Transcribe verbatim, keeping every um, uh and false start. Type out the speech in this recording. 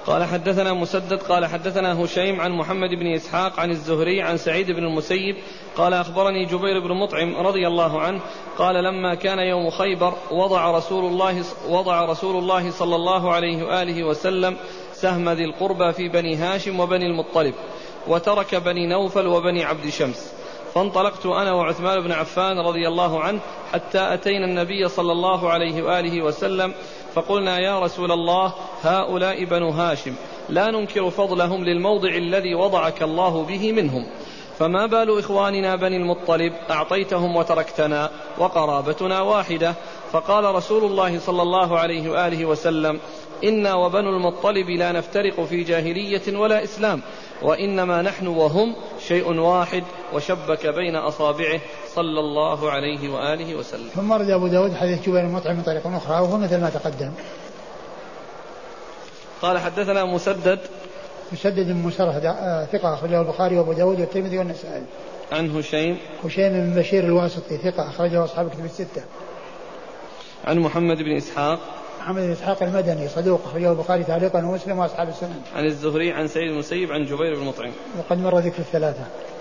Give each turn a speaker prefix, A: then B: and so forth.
A: قال حدثنا مسدد قال حدثنا هشيم عن محمد بن إسحاق عن الزهري عن سعيد بن المسيب قال أخبرني جبير بن مطعم رضي الله عنه قال لما كان يوم خيبر وضع رسول الله, وضع رسول الله صلى الله عليه وآله وسلم سهم ذي القربى في بني هاشم وبني المطلب وترك بني نوفل وبني عبد شمس، فانطلقت أنا وعثمان بن عفان رضي الله عنه حتى أتينا النبي صلى الله عليه وآله وسلم فقلنا يا رسول الله هؤلاء بنو هاشم لا ننكر فضلهم للموضع الذي وضعك الله به منهم، فما بال إخواننا بني المطلب أعطيتهم وتركتنا وقرابتنا واحدة؟ فقال رسول الله صلى الله عليه وآله وسلم إنا وبنو المطلب لا نفترق في جاهلية ولا إسلام، وإنما نحن وهم شيء واحد، وشبك بين أصابعه صلى الله عليه وآله وسلم.
B: ثم رد أبو داود حديث جبير المطعم من طريق أخرى وهو مثل ما تقدم.
A: قال حدثنا مسدد
B: مسدد بن مسرهد ثقة أخرجه البخاري وأبو داود والترمذي والنسائي.
A: عن هشيم
B: هشيم بن بشير الواسطي ثقة أخرجه أصحاب الكتب الستة.
A: عن محمد بن إسحاق
B: محمد بن إسحاق المدني صدوق أخرجه البخاري تعليقا ومسلم وأصحاب السنن.
A: عن الزهري عن سعيد بن المسيب عن جبير بن مطعم
B: وقد مر ذكر الثلاثة.